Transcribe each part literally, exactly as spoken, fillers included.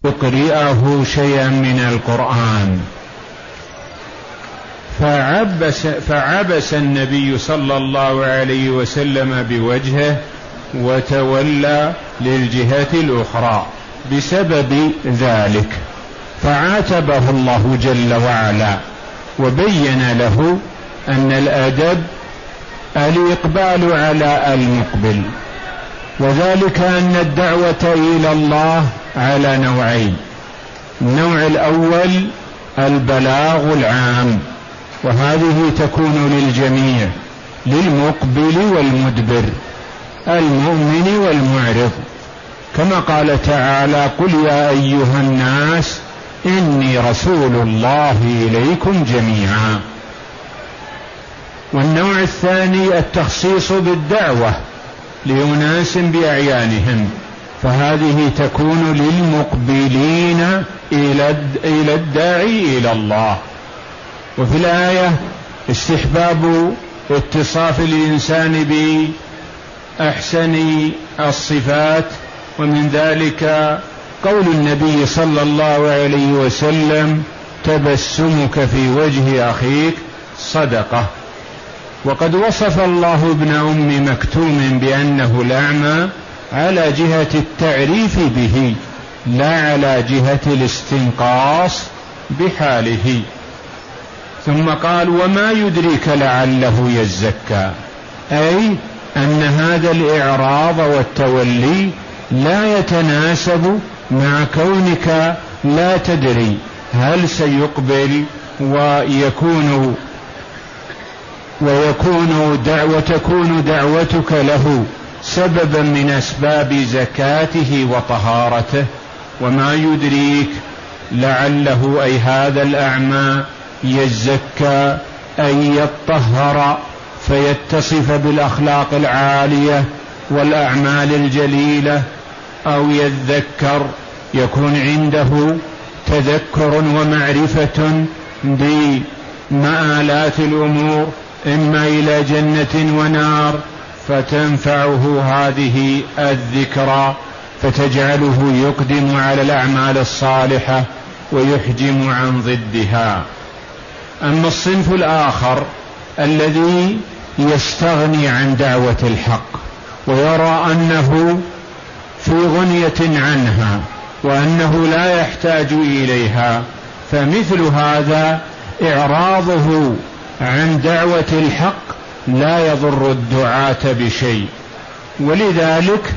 يقرئه شيئا من القرآن، فعبس, فعبس النبي صلى الله عليه وسلم بوجهه وتولى للجهة الأخرى بسبب ذلك، فعاتبه الله جل وعلا وبين له أن الأدب الإقبال على المقبل، وذلك أن الدعوة إلى الله على نوعين: النوع الأول البلاغ العام، وهذه تكون للجميع، للمقبل والمدبر، المؤمن والمعرض، كما قال تعالى: قل يا أيها الناس إني رسول الله إليكم جميعا. والنوع الثاني التخصيص بالدعوة لأناس بأعيانهم، فهذه تكون للمقبلين إلى الداعي إلى الله. وفي الآية استحباب اتصاف الإنسان بأحسن الصفات، ومن ذلك قول النبي صلى الله عليه وسلم: تبسمك في وجه أخيك صدقة. وقد وصف الله ابن أم مكتوم بأنه الأعمى على جهة التعريف به، لا على جهة الاستنقاص بحاله. ثم قال: وما يدريك لعله يزكى، أي أن هذا الإعراض والتولي لا يتناسب مع كونك لا تدري هل سيقبل ويكون ويكون دعوة وتكون دعوتك له سببا من أسباب زكاته وطهارته. وما يدريك لعله أي هذا الأعمى يزكى أي يطهر فيتصف بالأخلاق العالية والأعمال الجليلة، أو يذكر يكون عنده تذكر ومعرفة بمآلات الأمور إما إلى جنة ونار، فتنفعه هذه الذكرى فتجعله يقدم على الأعمال الصالحة ويحجم عن ضدها. أما الصنف الآخر الذي يستغني عن دعوة الحق ويرى أنه في غنية عنها وأنه لا يحتاج إليها، فمثل هذا إعراضه عن دعوة الحق لا يضر الدعاة بشيء. ولذلك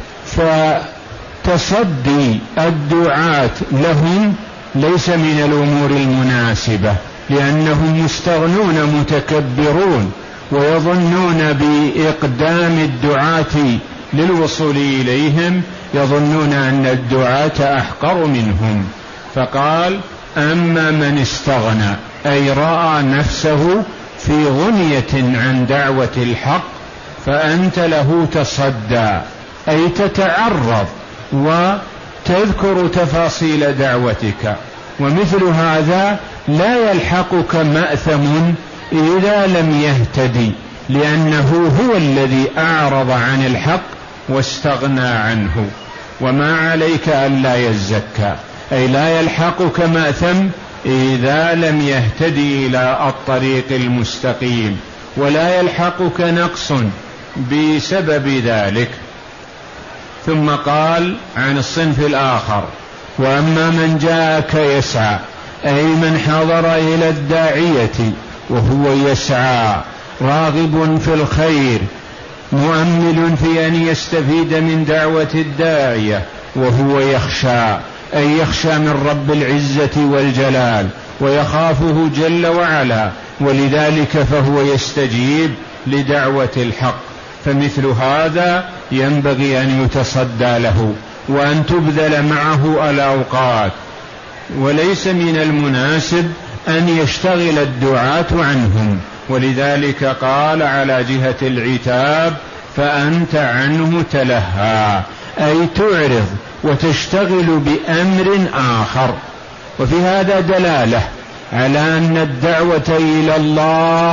فتصدي الدعاة لهم ليس من الأمور المناسبة، لأنهم مستغنون متكبرون ويظنون بإقدام الدعاة للوصول إليهم، يظنون أن الدعاة أحقر منهم. فقال: أما من استغنى أي رأى نفسه في غنية عن دعوة الحق فأنت له تصدى، أي تتعرض وتذكر تفاصيل دعوتك. ومثل هذا لا يلحقك مأثم إذا لم يهتدي، لأنه هو الذي أعرض عن الحق واستغنى عنه. وما عليك ألا يزكى، أي لا يلحقك مأثم إذا لم يهتدي إلى الطريق المستقيم، ولا يلحقك نقص بسبب ذلك. ثم قال عن الصنف الآخر: وأما من جاءك يسعى، أي من حضر إلى الداعية وهو يسعى راغب في الخير مؤمل في أن يستفيد من دعوة الداعية، وهو يخشى أي يخشى من رب العزة والجلال ويخافه جل وعلا، ولذلك فهو يستجيب لدعوة الحق. فمثل هذا ينبغي أن يتصدى له وأن تبذل معه الأوقات، وليس من المناسب أن يشتغل الدعاة عنهم. ولذلك قال على جهة العتاب: فأنت عنه تلهى، أي تعرض وتشتغل بأمر آخر. وفي هذا دلالة على أن الدعوة إلى الله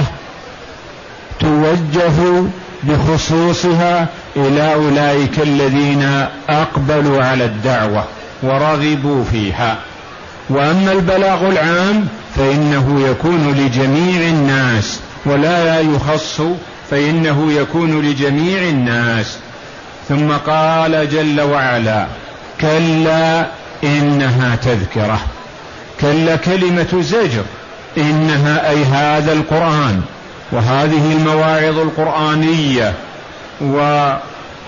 توجه بخصوصها إلى أولئك الذين أقبلوا على الدعوة، ورغبوا فيها. وأما البلاغ العام فإنه يكون لجميع الناس ولا يخص، فإنه يكون لجميع الناس. ثم قال جل وعلا: كلا إنها تذكرة. كلا كلمة زجر، إنها أي هذا القرآن وهذه المواعظ القرآنية وموعظة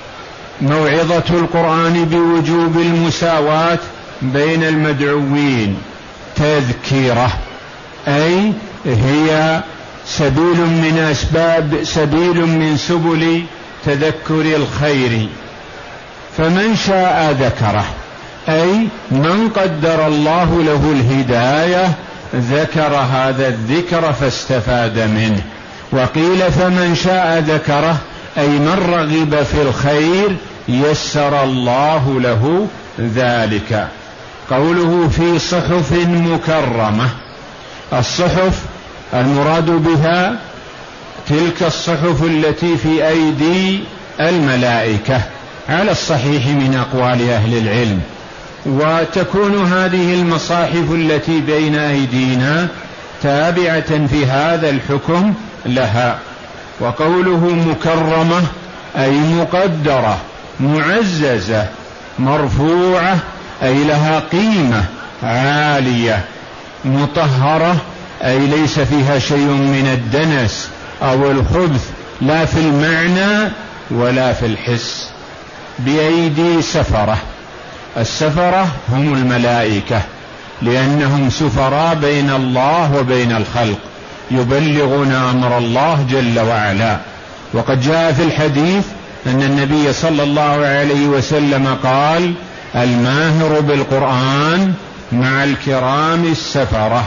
القرآن بوجوب المساواة بين المدعوين تذكرة، أي هي سبيل من أسباب سبيل من سبل تذكر الخير. فمن شاء ذكره، أي من قدر الله له الهداية ذكر هذا الذكر فاستفاد منه. وقيل فمن شاء ذكره، أي من رغب في الخير يسر الله له ذلك. قوله في صحف مكرمة، الصحف المراد بها تلك الصحف التي في أيدي الملائكة على الصحيح من أقوال أهل العلم، وتكون هذه المصاحف التي بين أيدينا تابعة في هذا الحكم لها. وقوله مكرمة أي مقدرة معززة مرفوعة، أي لها قيمة عالية. مطهرة أي ليس فيها شيء من الدنس أو الخبث، لا في المعنى ولا في الحس. بأيدي سفرة، السفرة هم الملائكة لأنهم سفراء بين الله وبين الخلق، يبلغون أمر الله جل وعلا. وقد جاء في الحديث أن النبي صلى الله عليه وسلم قال: الماهر بالقرآن مع الكرام السفرة.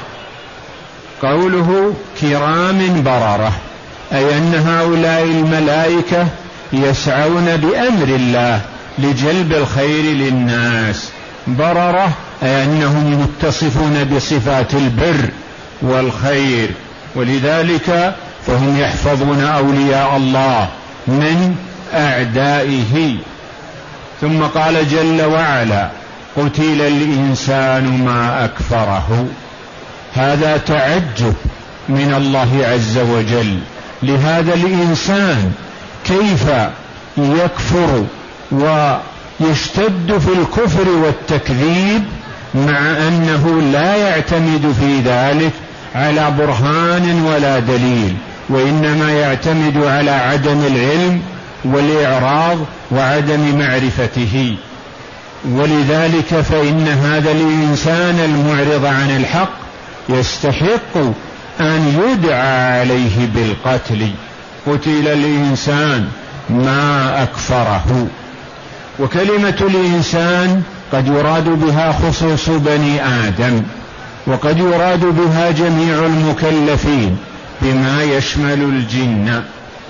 قوله كرام بررة، أي أن هؤلاء الملائكة يسعون بأمر الله لجلب الخير للناس. بررة أي أنهم متصفون بصفات البر والخير، ولذلك فهم يحفظون أولياء الله من أعدائه. ثم قال جل وعلا: قتل الإنسان ما أكفره. هذا تعجب من الله عز وجل لهذا الإنسان، كيف يكفر ويشتد في الكفر والتكذيب مع أنه لا يعتمد في ذلك على برهان ولا دليل، وإنما يعتمد على عدم العلم والإعراض وعدم معرفته. ولذلك فإن هذا الإنسان المعرض عن الحق يستحق أن يدعى عليه بالقتل. قتل الإنسان ما أكفره. وكلمة الإنسان قد يراد بها خصوص بني آدم، وقد يراد بها جميع المكلفين بما يشمل الجن،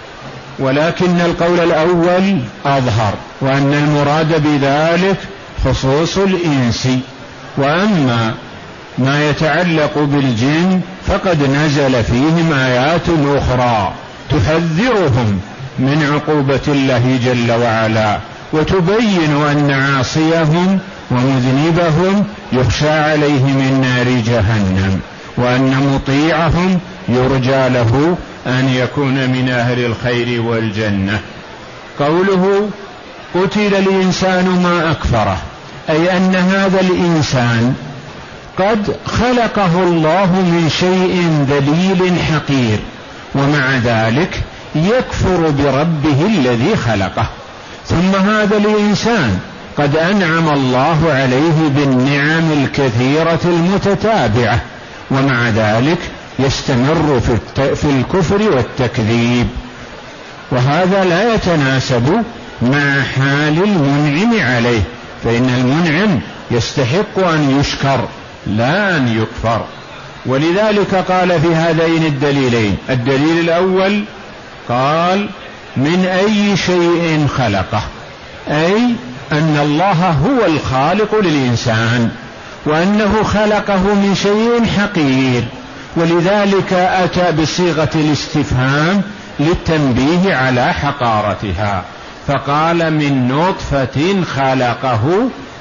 ولكن القول الأول أظهر، وأن المراد بذلك خصوص الإنس. وأما ما يتعلق بالجن فقد نزل فيهم آيات أخرى تحذرهم من عقوبة الله جل وعلا، وتبين أن عاصيهم ومذنبهم يخشى عليه من نار جهنم، وأن مطيعهم يرجى له أن يكون من أهل الخير والجنة. قوله قتل الإنسان ما أكفره، أي أن هذا الإنسان قد خلقه الله من شيء ذليل حقير، ومع ذلك يكفر بربه الذي خلقه. ثم هذا الإنسان قد أنعم الله عليه بالنعم الكثيرة المتتابعة، ومع ذلك يستمر في الكفر والتكذيب، وهذا لا يتناسب مع حال المنعم عليه، فإن المنعم يستحق أن يشكر لا أن يكفر. ولذلك قال في هذين الدليلين: الدليل الأول قال من أي شيء خلقه، أي أن الله هو الخالق للإنسان، وأنه خلقه من شيء حقير، ولذلك أتى بصيغة الاستفهام للتنبيه على حقارتها، فقال من نطفة خلقه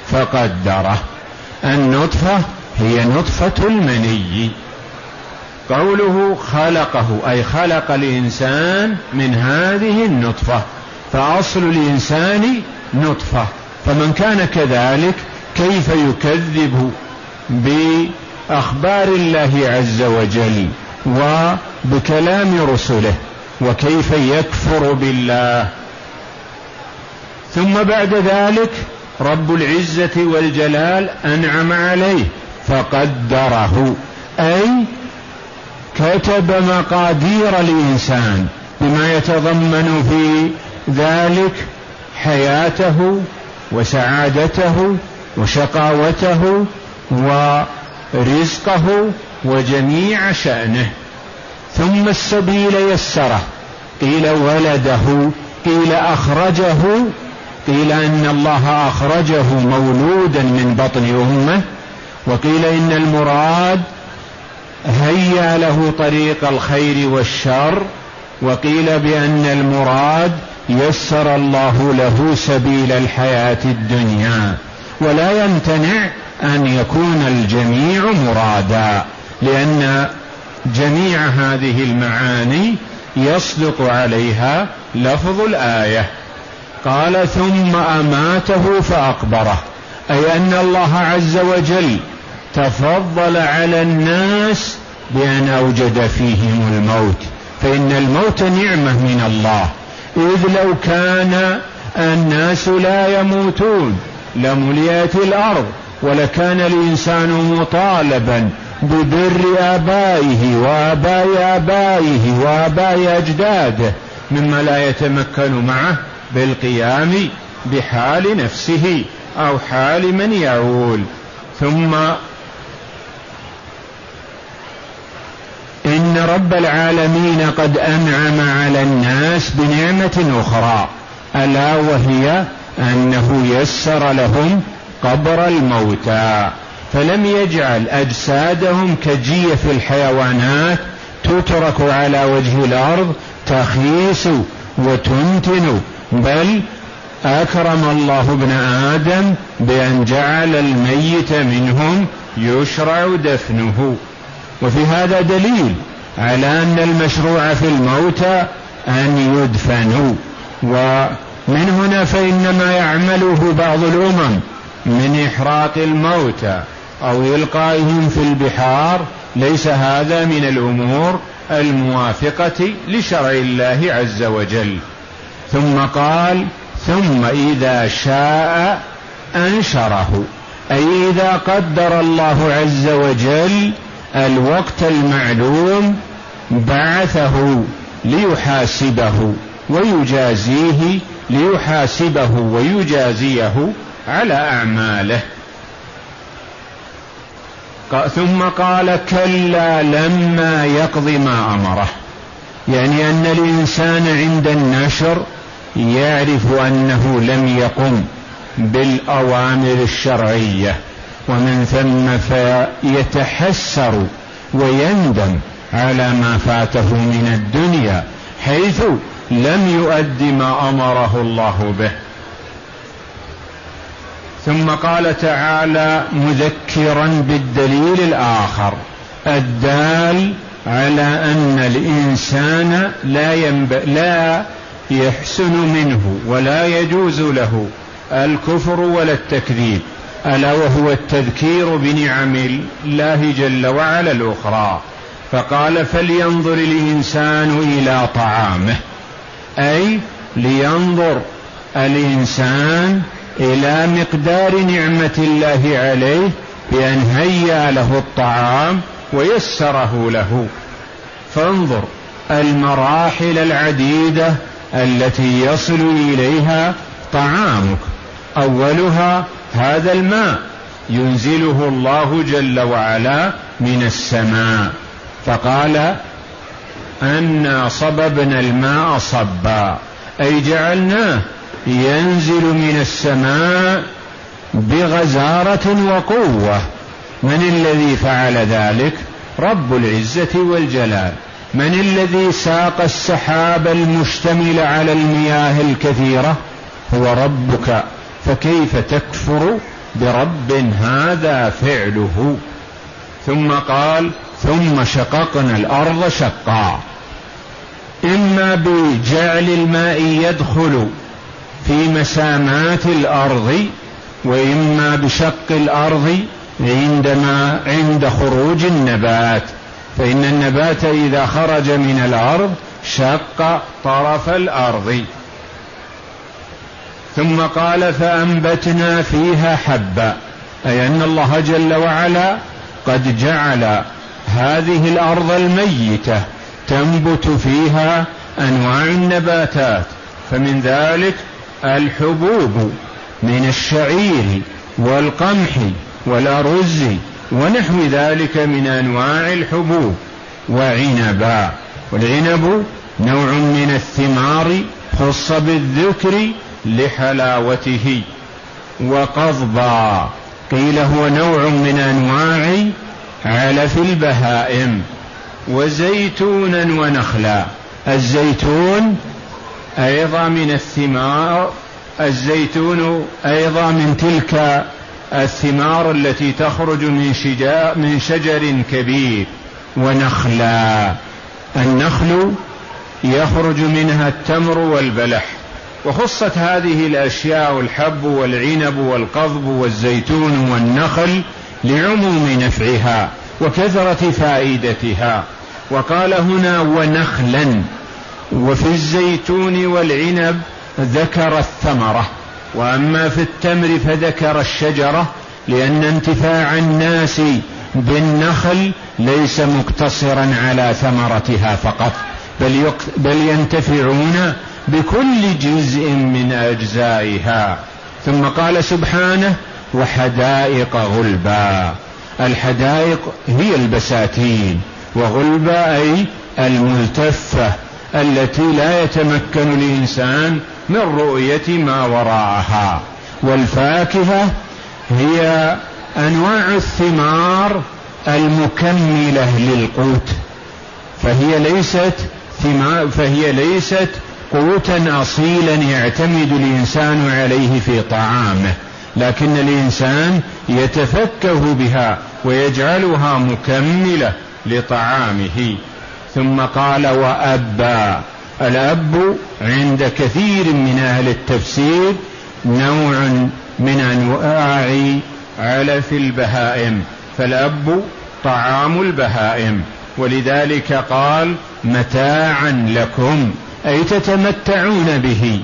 فقدره. النطفة هي نطفة المني. قوله خلقه أي خلق الإنسان من هذه النطفة، فأصل الإنسان نطفة، فمن كان كذلك كيف يكذب بأخبار الله عز وجل وبكلام رسله، وكيف يكفر بالله؟ ثم بعد ذلك رب العزة والجلال أنعم عليه فقدره، أي كتب مقادير الإنسان بما يتضمن في ذلك حياته وسعادته وشقاوته ورزقه وجميع شأنه. ثم السبيل يسره، قيل ولده، قيل أخرجه، قيل إن الله أخرجه مولودا من بطن أمه، وقيل إن المراد هيا له طريق الخير والشر، وقيل بأن المراد يسر الله له سبيل الحياة الدنيا. ولا يمتنع أن يكون الجميع مرادا، لأن جميع هذه المعاني يصدق عليها لفظ الآية. قال ثم أماته فأقبره، أي أن الله عز وجل تفضل على الناس بأن أوجد فيهم الموت، فإن الموت نعمة من الله، إذ لو كان الناس لا يموتون لملئت الأرض، ولكان الإنسان مطالبا ببر آبائه وآباء آبائه وآباء أجداده، مما لا يتمكن معه بالقيام بحال نفسه أو حال من يعول. ثم إن رب العالمين قد أنعم على الناس بنعمة أخرى، ألا وهي أنه يسر لهم قبر الموتى، فلم يجعل أجسادهم كجيف الحيوانات تترك على وجه الأرض تخيس وتنتن، بل أكرم الله ابن آدم بأن جعل الميت منهم يشرع دفنه. وفي هذا دليل على أن المشروع في الموتى أن يدفنوا. ومن هنا فإنما يعمله بعض الأمم من إحراق الموتى أو إلقائهم في البحار ليس هذا من الأمور الموافقة لشرع الله عز وجل. ثم قال ثم إذا شاء أنشره، أي إذا قدر الله عز وجل الوقت المعلوم بعثه ليحاسبه ويجازيه، ليحاسبه ويجازيه على أعماله. ثم قال كلا لما يقض ما أمره، يعني أن الإنسان عند النشر يعرف أنه لم يقم بالأوامر الشرعية، ومن ثم فيتحسر ويندم على ما فاته من الدنيا حيث لم يؤد ما أمره الله به. ثم قال تعالى مذكرا بالدليل الآخر الدال على أن الإنسان لا, ينب... لا يحسن منه ولا يجوز له الكفر ولا التكذيب، ألا وهو التذكير بنعم الله جل وعلا الأخرى. فقال فلينظر الإنسان إلى طعامه، أي لينظر الإنسان إلى مقدار نعمة الله عليه بأن هيأ له الطعام ويسره له. فانظر المراحل العديدة التي يصل إليها طعامك، أولها هذا الماء ينزله الله جل وعلا من السماء، فقال أنا صببنا الماء صبا، أي جعلناه ينزل من السماء بغزارة وقوة. من الذي فعل ذلك؟ رب العزة والجلال. من الذي ساق السحاب المشتمل على المياه الكثيرة؟ هو ربك، فكيف تكفر برب هذا فعله. ثم قال ثم شققنا الأرض شقا، إما بجعل الماء يدخل في مسامات الأرض، وإما بشق الأرض عندما عند خروج النبات، فإن النبات إذا خرج من الأرض شق طرف الأرض. ثم قال فأنبتنا فيها حبا، أي أن الله جل وعلا قد جعل هذه الأرض الميتة تنبت فيها أنواع النباتات، فمن ذلك الحبوب من الشعير والقمح والأرز ونحو ذلك من أنواع الحبوب، وعنبا، والعنب نوع من الثمار خص بالذكر لحلاوته، وقضبا قيل هو نوع من أنواع علف البهائم، وزيتونا ونخلا. الزيتون أيضا من الثمار، الزيتون أيضا من تلك الثمار التي تخرج من شجر, من شجر كبير. ونخلا، النخل يخرج منها التمر والبلح، وخصت هذه الأشياء الحب والعنب والقضب والزيتون والنخل لعموم نفعها وكثرة فائدتها. وقال هنا ونخلا، وفي الزيتون والعنب ذكر الثمرة، وأما في التمر فذكر الشجرة، لأن انتفاع الناس بالنخل ليس مقتصرا على ثمرتها فقط، بل, بل ينتفعون بكل جزء من أجزائها. ثم قال سبحانه وحدائق غلبا. الحدائق هي البساتين، وغلبا أي الملتفة التي لا يتمكن الإنسان من رؤية ما وراءها. والفاكهة هي أنواع الثمار المكملة للقوت، فهي ليست ثمار فهي ليست قوتا أصيلا يعتمد الإنسان عليه في طعامه، لكن الإنسان يتفكه بها ويجعلها مكملة لطعامه. ثم قال وأبا. الأب عند كثير من أهل التفسير نوع من أنواع علف البهائم، فالأب طعام البهائم، ولذلك قال متاعا لكم، أي تتمتعون به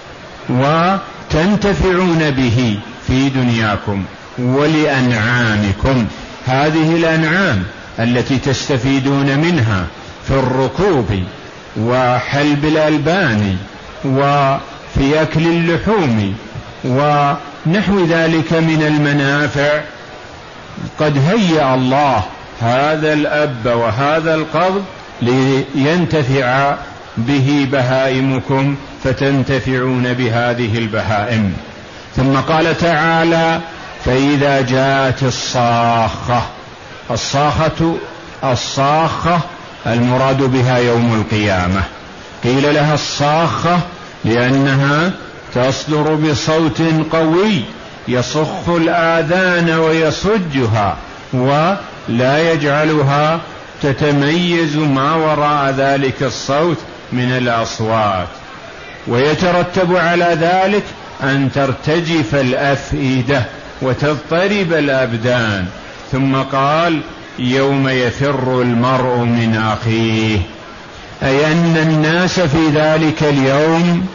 وتنتفعون به في دنياكم، ولأنعامكم. هذه الأنعام التي تستفيدون منها في الركوب وحلب الألبان وفي أكل اللحوم ونحو ذلك من المنافع، قد هيأ الله هذا الأب وهذا القضب لينتفع به بهائمكم، فتنتفعون بهذه البهائم. ثم قال تعالى فإذا جاءت الصاخة. الصاخة الصاخة المراد بها يوم القيامة. قيل لها الصاخة لأنها تصدر بصوت قوي يصخ الآذان ويصجها، ولا يجعلها تتميز ما وراء ذلك الصوت من الأصوات، ويترتب على ذلك أن ترتجف الأفئدة وتضطرب الأبدان. ثم قال يوم يفر المرء من أخيه، أي أن الناس في ذلك اليوم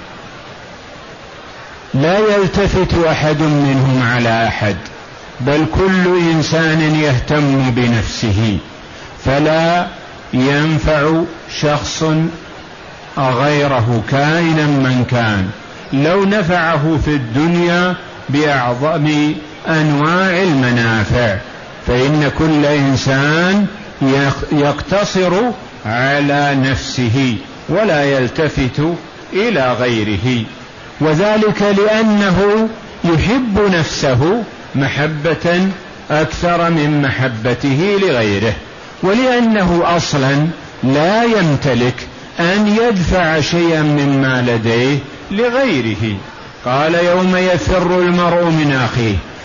لا يلتفت أحد منهم على أحد، بل كل إنسان يهتم بنفسه، فلا ينفع شخص غيره كائنا من كان، لو نفعه في الدنيا بأعظم أنواع المنافع، فإن كل إنسان يقتصر على نفسه ولا يلتفت إلى غيره، وذلك لأنه يحب نفسه محبة أكثر من محبته لغيره، ولأنه أصلا لا يمتلك أن يدفع شيئا مما لديه لغيره. قال يوم يفر المرء من أخيه،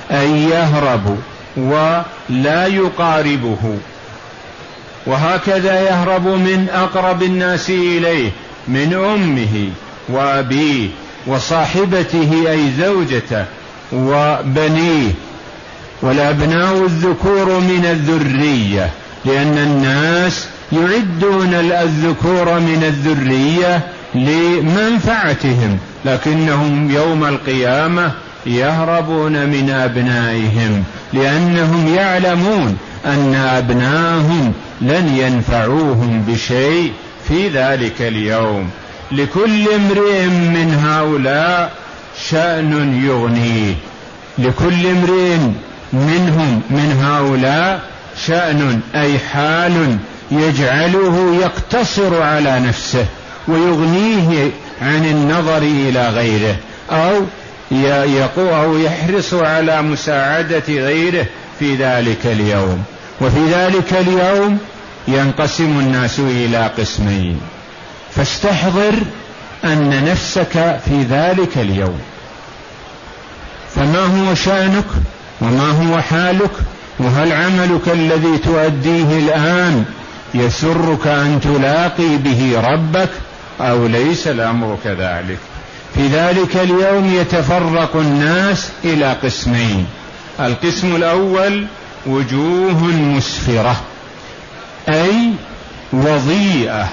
أي يهرب ولا يقاربه، وهكذا يهرب من أقرب الناس إليه من أمه وأبيه وصاحبته أي زوجته وبنيه، والأبناء الذكور من الذرية، لأن الناس يعدون الذكور من الذرية لمنفعتهم، لكنهم يوم القيامة يهربون من أبنائهم لأنهم يعلمون أن أبنائهم لن ينفعوهم بشيء في ذلك اليوم. لكل امرئ من هؤلاء شأن يغنيه، لكل امرئ منهم من هؤلاء شأن أي حال يجعله يقتصر على نفسه ويغنيه عن النظر إلى غيره، أو أو يحرص على مساعدة غيره في ذلك اليوم. وفي ذلك اليوم ينقسم الناس إلى قسمين، فاستحضر أن نفسك في ذلك اليوم، فما هو شأنك وما هو حالك، وهل عملك الذي تؤديه الآن يسرك أن تلاقي به ربك أو ليس الأمر كذلك. في ذلك اليوم يتفرق الناس إلى قسمين. القسم الأول وجوه مسفرة أي وضيئة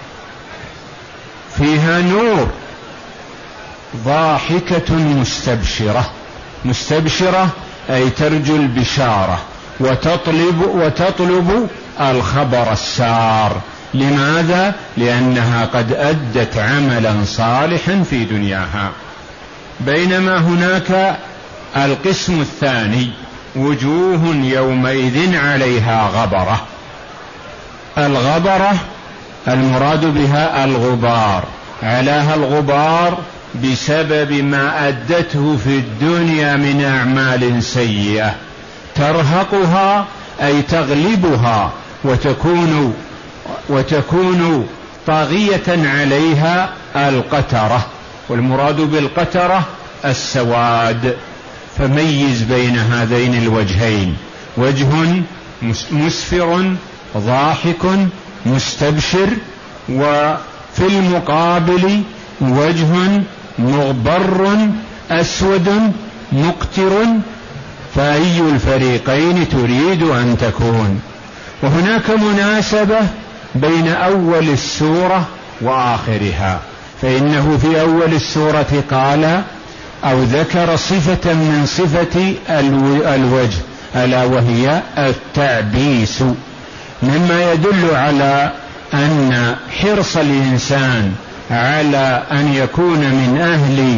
فيها نور، ضاحكة مستبشرة، مستبشرة أي ترجو البشارة وتطلب وتطلب الخبر السار. لماذا؟ لأنها قد أدت عملا صالحا في دنياها. بينما هناك القسم الثاني وجوه يومئذ عليها غبرة. الغبرة المراد بها الغبار، علاها الغبار بسبب ما أدته في الدنيا من أعمال سيئة ترهقها أي تغلبها وتكون وتكون طاغية عليها القترة، والمراد بالقترة السواد. فميز بين هذين الوجهين، وجه مسفر ضاحك مستبشر، وفي المقابل وجه مغبر أسود مقتر، فأي الفريقين تريد أن تكون؟ وهناك مناسبة بين أول السورة وآخرها، فإنه في أول السورة قال أو ذكر صفة من صفة الوجه ألا وهي التعبيس، مما يدل على أن حرص الإنسان على أن يكون من أهل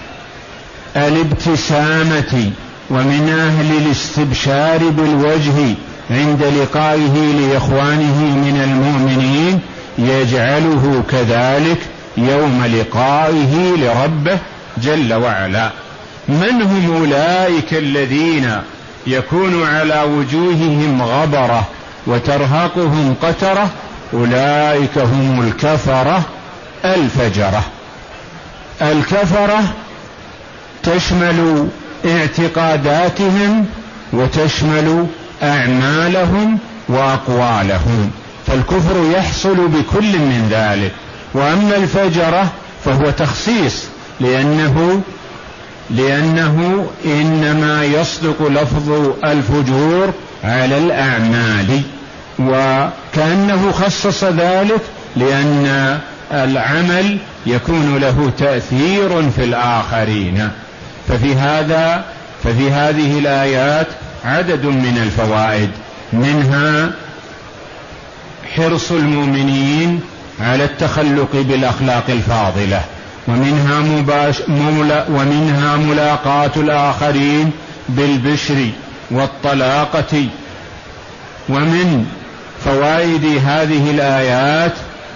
الابتسامة ومن أهل الاستبشار بالوجه عند لقائه لإخوانه من المؤمنين يجعله كذلك يوم لقائه لربه جل وعلا. من هم أولئك الذين يكون على وجوههم غبرة وترهقهم قترة؟ أولئك هم الكفرة الفجرة. الكفرة تشمل اعتقاداتهم وتشمل أعمالهم وأقوالهم، فالكفر يحصل بكل من ذلك. وأما الفجرة فهو تخصيص، لأنه لأنه إنما يصدق لفظ الفجور على الأعمال، وكأنه خصص ذلك لأن العمل يكون له تأثير في الآخرين. ففي هذا ففي هذه الآيات عدد من الفوائد، منها حرص المؤمنين على التخلق بالأخلاق الفاضلة، ومنها, مباش مملا ومنها ملاقاة الآخرين بالبشر والطلاقة. ومن فوائد هذه الآيات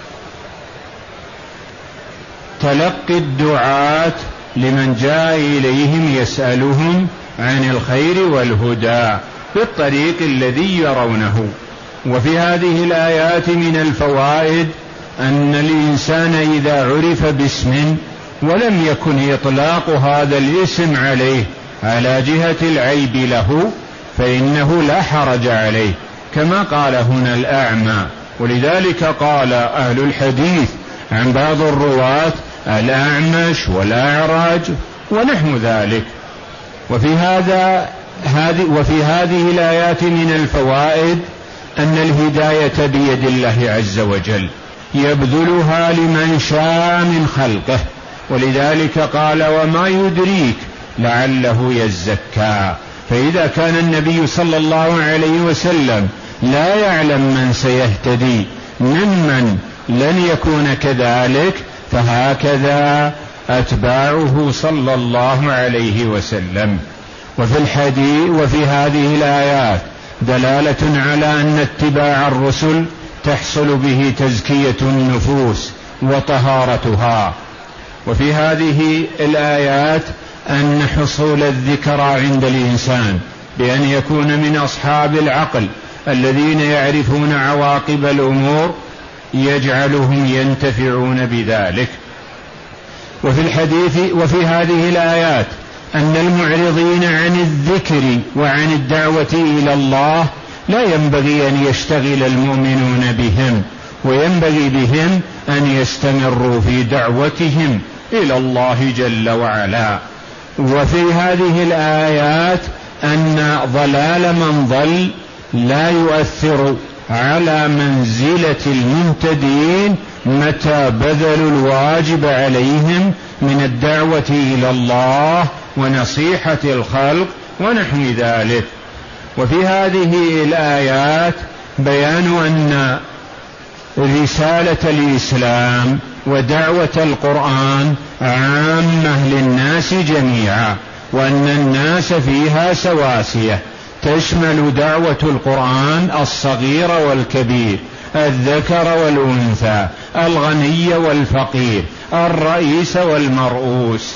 تلقي الدعاة لمن جاء إليهم يسألهم عن الخير والهدى بالطريق الذي يرونه. وفي هذه الآيات من الفوائد أن الإنسان إذا عرف باسم ولم يكن إطلاق هذا الاسم عليه على جهة العيب له فإنه لا حرج عليه، كما قال هنا الأعمى. ولذلك قال أهل الحديث عن بعض الرواة الأعمش والأعرج ونحو ذلك. وفي هذا هذه وفي هذه الآيات من الفوائد أن الهداية بيد الله عز وجل يبذلها لمن شاء من خلقه، ولذلك قال وما يدريك لعله يزكى. فإذا كان النبي صلى الله عليه وسلم لا يعلم من سيهتدي ممن لن يكون كذلك، فهكذا أتباعه صلى الله عليه وسلم. وفي الحديث وفي هذه الآيات دلالة على أن اتباع الرسل تحصل به تزكية النفوس وطهارتها. وفي هذه الآيات أن حصول الذكرى عند الإنسان بأن يكون من أصحاب العقل الذين يعرفون عواقب الأمور يجعلهم ينتفعون بذلك. وفي الحديث وفي هذه الآيات أن المعرضين عن الذكر وعن الدعوة إلى الله لا ينبغي أن يشتغل المؤمنون بهم، وينبغي بهم أن يستمروا في دعوتهم إلى الله جل وعلا. وفي هذه الآيات أن ضلال من ضل لا يؤثر على منزلة المهتدين متى بذلوا الواجب عليهم من الدعوة إلى الله ونصيحة الخلق ونحو ذلك. وفي هذه الآيات بيان أن رسالة الإسلام ودعوة القرآن عامة للناس جميعا، وأن الناس فيها سواسية، تشمل دعوة القرآن الصغير والكبير، الذكر والأنثى، الغني والفقير، الرئيس والمرؤوس.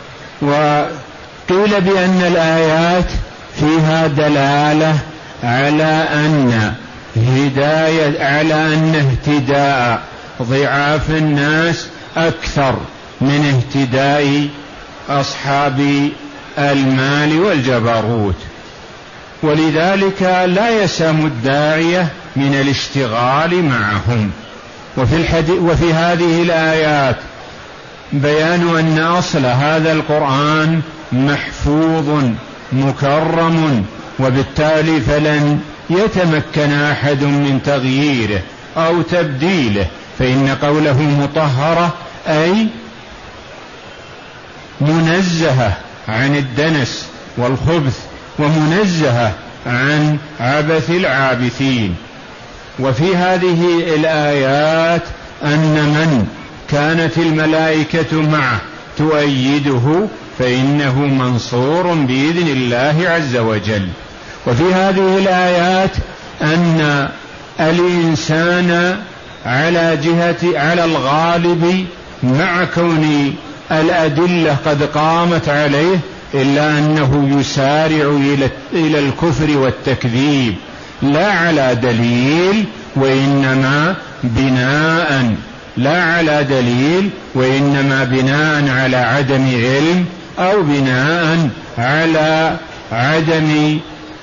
وقيل بأن الآيات فيها دلالة على أن هداية على أن اهتداء ضعاف الناس أكثر من اهتداء أصحاب المال والجبروت، ولذلك لا يسام الداعية من الاشتغال معهم. وفي, الحديث وفي هذه الآيات بيان أن أصل هذا القرآن محفوظ مكرم، وبالتالي فلن يتمكن أحد من تغييره أو تبديله، فإن قوله مطهرة أي منزهة عن الدنس والخبث، ومنزهة عن عبث العابثين. وفي هذه الآيات أن من كانت الملائكة معه تؤيده فإنه منصور بإذن الله عز وجل. وفي هذه الآيات أن الإنسان على جهة على الغالب مع كون الأدلة قد قامت عليه إلا أنه يسارع إلى الكفر والتكذيب، لا على دليل وإنما بناء لا على دليل وإنما بناء على عدم علم أو بناء على عدم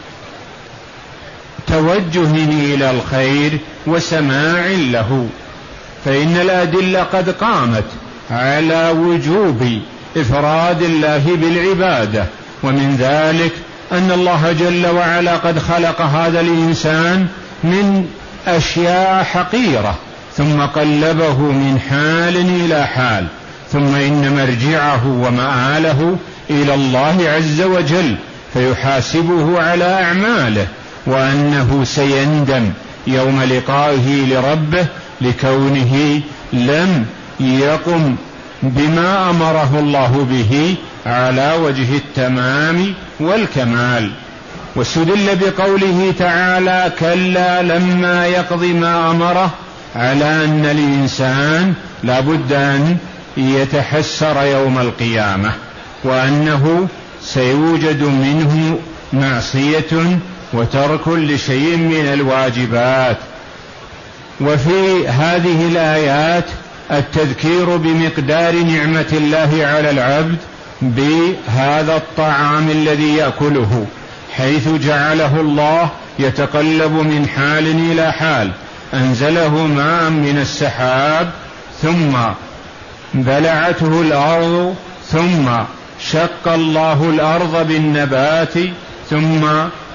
توجه إلى الخير وسماع له. فإن الأدلة قد قامت على وجوب إفراد الله بالعبادة، ومن ذلك أن الله جل وعلا قد خلق هذا الإنسان من أشياء حقيرة ثم قلبه من حال إلى حال، ثم إن مرجعه ومآله إلى الله عز وجل فيحاسبه على أعماله، وأنه سيندم يوم لقائه لربه لكونه لم يقم بما أمره الله به على وجه التمام والكمال. واستدل بقوله تعالى كلا لما يقض ما أمره على أن الإنسان لا بد أن يتحسر يوم القيامة، وأنه سيوجد منه معصية وترك لشيء من الواجبات. وفي هذه الآيات التذكير بمقدار نعمة الله على العبد بهذا الطعام الذي يأكله، حيث جعله الله يتقلب من حال إلى حال. أنزله ماء من السحاب ثم بلعته الأرض، ثم شق الله الأرض بالنبات، ثم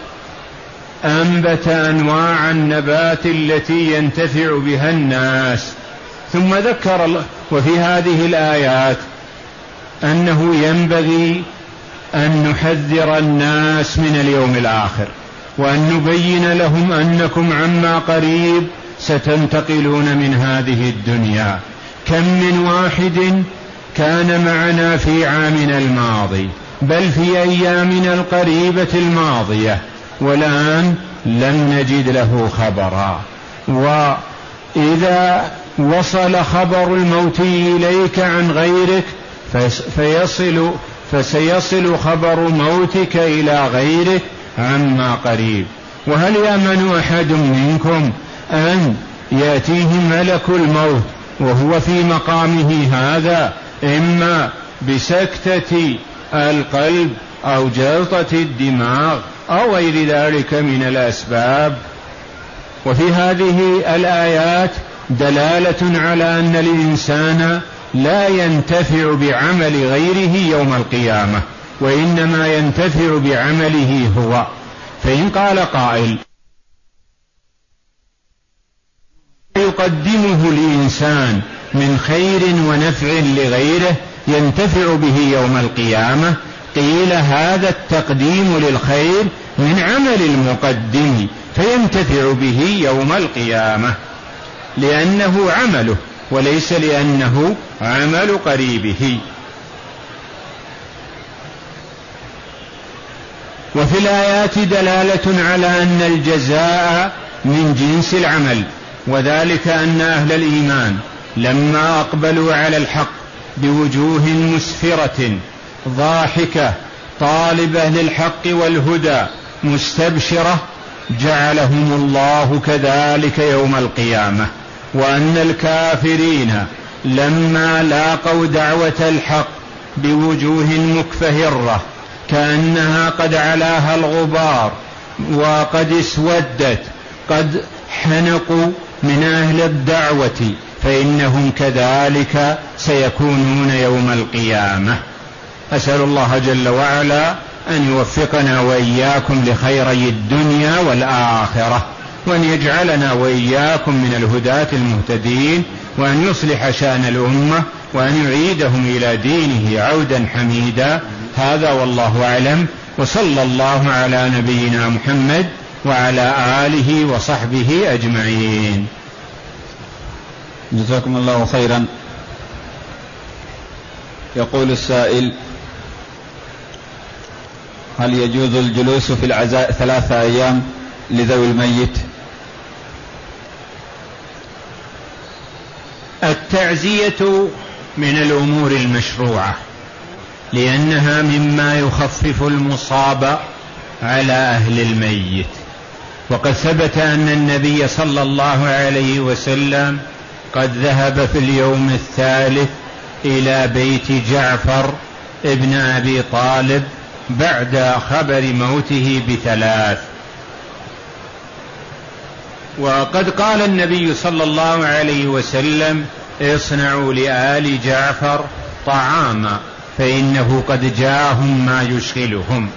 أنبت أنواع النبات التي ينتفع بها الناس. ثم ذكر وفي هذه الآيات أنه ينبغي أن نحذر الناس من اليوم الآخر، وأن نبين لهم أنكم عما قريب ستنتقلون من هذه الدنيا. كم من واحد كان معنا في عامنا الماضي، بل في أيامنا القريبة الماضية، والآن لم نجد له خبرا. وإذا وصل خبر الموت إليك عن غيرك فيصل فسيصل خبر موتك إلى غيرك عما قريب. وهل يأمن أحد منكم أن يأتيه ملك الموت وهو في مقامه هذا، إما بسكتة القلب أو جلطة الدماغ أو غير ذلك من الأسباب؟ وفي هذه الآيات دلالة على أن الإنسان لا ينتفع بعمل غيره يوم القيامة، وإنما ينتفع بعمله هو. فإن قال قائل يقدمه الإنسان من خير ونفع لغيره ينتفع به يوم القيامة، قيل هذا التقديم للخير من عمل المقدم فينتفع به يوم القيامة، لأنه عمله وليس لأنه عمل قريبه. وفي الآيات دلالة على أن الجزاء من جنس العمل، وذلك أن أهل الإيمان لما أقبلوا على الحق بوجوه مسفرة ضاحكة طالبة للحق والهدى مستبشرة، جعلهم الله كذلك يوم القيامة. وأن الكافرين لما لاقوا دعوة الحق بوجوه مكفهرة كأنها قد علاها الغبار وقد اسودت، قد حنقوا من أهل الدعوة، فإنهم كذلك سيكونون يوم القيامة. أسأل الله جل وعلا أن يوفقنا وإياكم لخيري الدنيا والآخرة، وأن يجعلنا وإياكم من الهداة المهتدين، وأن يصلح شأن الأمة، وأن يعيدهم إلى دينه عودا حميدا. هذا والله أعلم، وصلى الله على نبينا محمد وعلى آله وصحبه أجمعين. جزاكم الله خيرا. يقول السائل: هل يجوز الجلوس في العزاء ثلاثة أيام لذوي الميت؟ التعزية من الأمور المشروعة، لأنها مما يخفف المصاب على أهل الميت. وقد ثبت أن النبي صلى الله عليه وسلم قد ذهب في اليوم الثالث إلى بيت جعفر ابن أبي طالب بعد خبر موته بثلاث. وقد قال النبي صلى الله عليه وسلم: اصنعوا لآل جعفر طعاما فإنه قد جاءهم ما يشغلهم.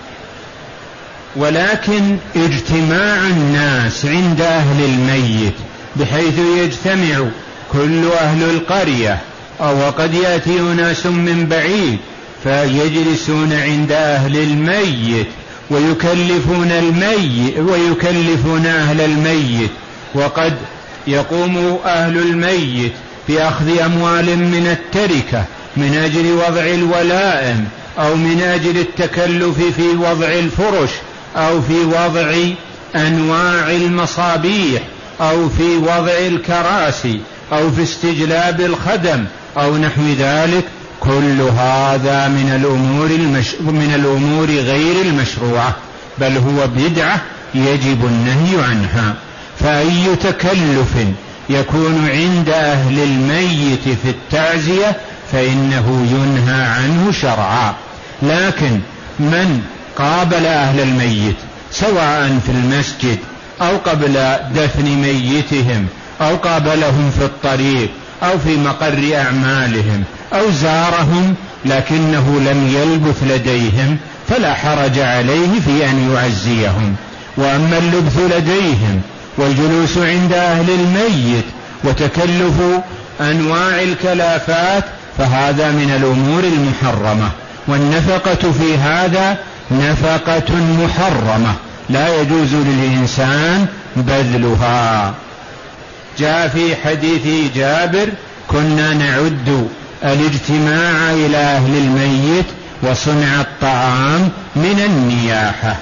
ولكن اجتماع الناس عند أهل الميت بحيث يجتمع كل أهل القرية، أو قد يأتي أناس من بعيد فيجلسون عند أهل الميت ويكلفون الميت ويكلفون أهل الميت، وقد يقوم أهل الميت بأخذ أموال من التركة من أجل وضع الولائم، أو من أجل التكلف في وضع الفرش، أو في وضع أنواع المصابيح، أو في وضع الكراسي، أو في استجلاب الخدم، أو نحو ذلك. كل هذا من الأمور, المش... من الأمور غير المشروعة، بل هو بدعة يجب النهي عنها. فأي تكلف يكون عند أهل الميت في التعزية فإنه ينهى عنه شرعا. لكن من قابل أهل الميت سواء في المسجد أو قبل دفن ميتهم أو قابلهم في الطريق أو في مقر أعمالهم أو زارهم لكنه لم يلبث لديهم فلا حرج عليه في أن يعزيهم. وأما اللبث لديهم والجلوس عند أهل الميت وتكلف أنواع الكلافات فهذا من الأمور المحرمة، والنفقة في هذا نفقة محرمة لا يجوز للإنسان بذلها. جاء في حديث جابر: كنا نعد الاجتماع إلى أهل الميت وصنع الطعام من النياحة.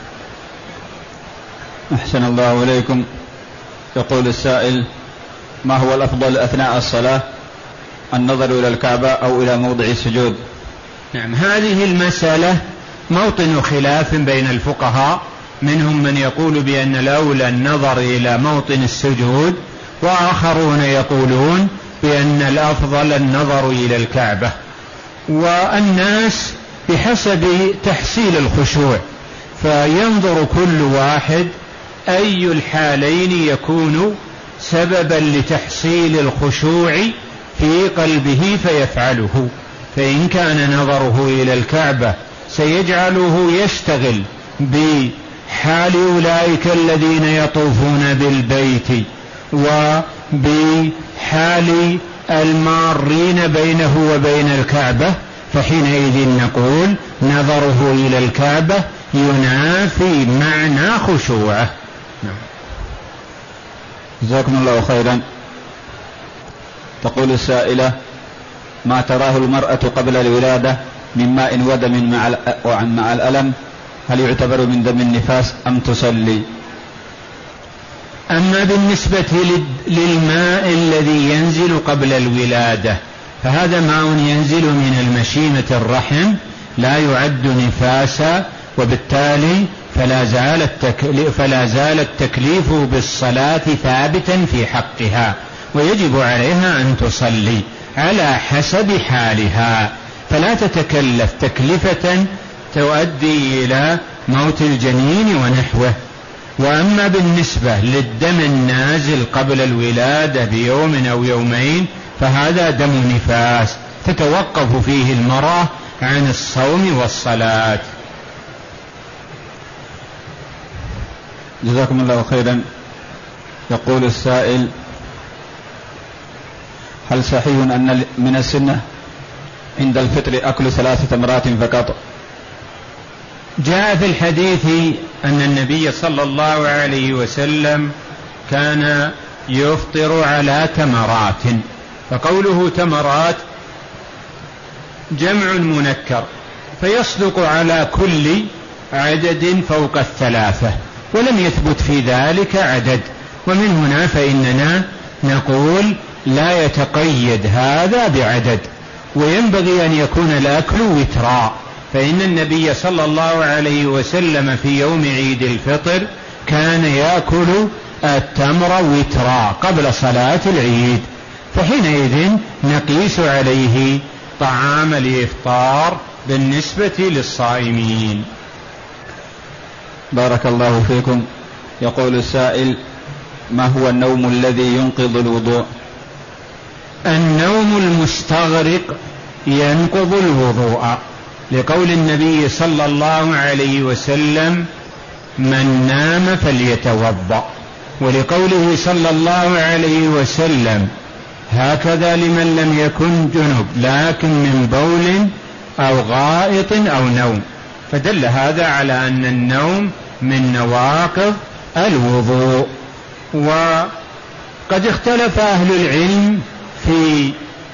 أحسن الله إليكم. يقول السائل: ما هو الأفضل أثناء الصلاة، النظر إلى الكعبة أو إلى موضع السجود؟ نعم، هذه المسألة موطن خلاف بين الفقهاء، منهم من يقول بأن الأولى النظر إلى موطن السجود، وآخرون يقولون بأن الأفضل النظر إلى الكعبة. والناس بحسب تحصيل الخشوع فينظر كل واحد أي الحالين يكون سببا لتحصيل الخشوع في قلبه فيفعله. فإن كان نظره إلى الكعبة سيجعله يشتغل بحال أولئك الذين يطوفون بالبيت وبحال المارين بينه وبين الكعبة، فحينئذ نقول نظره إلى الكعبة ينافي معنى خشوعه. جزاكم الله خيرا. تقول السائلة: ما تراه المرأة قبل الولادة من ماء ودم مع مع الألم هل يعتبر من دم النفاس أم تصلي؟ أما بالنسبة للماء الذي ينزل قبل الولادة فهذا ماء ينزل من المشيمة الرحم لا يعد نفاسا، وبالتالي فلا زال التكليف, فلا زال التكليف بالصلاة ثابتا في حقها، ويجب عليها أن تصلي على حسب حالها، فلا تتكلف تكلفة تؤدي إلى موت الجنين ونحوه. وأما بالنسبة للدم النازل قبل الولادة بيوم أو يومين فهذا دم نفاس تتوقف فيه المرأة عن الصوم والصلاة. جزاكم الله خيرا. يقول السائل: هل صحيح أن من السنة عند الفطر أكل ثلاث تمرات فقط؟ جاء في الحديث أن النبي صلى الله عليه وسلم كان يفطر على تمرات، فقوله تمرات جمع منكر فيصدق على كل عدد فوق الثلاثة، ولم يثبت في ذلك عدد، ومن هنا فإننا نقول لا يتقيد هذا بعدد، وينبغي أن يكون الأكل وترا، فإن النبي صلى الله عليه وسلم في يوم عيد الفطر كان يأكل التمر وترا قبل صلاة العيد، فحينئذ نقيس عليه طعام الإفطار بالنسبة للصائمين. بارك الله فيكم. يقول السائل: ما هو النوم الذي ينقض الوضوء؟ النوم المستغرق ينقض الوضوء، لقول النبي صلى الله عليه وسلم: من نام فليتوضأ، ولقوله صلى الله عليه وسلم: هكذا لمن لم يكن جنب لكن من بول أو غائط أو نوم، فدل هذا على أن النوم من نواقض الوضوء. وقد اختلف أهل العلم في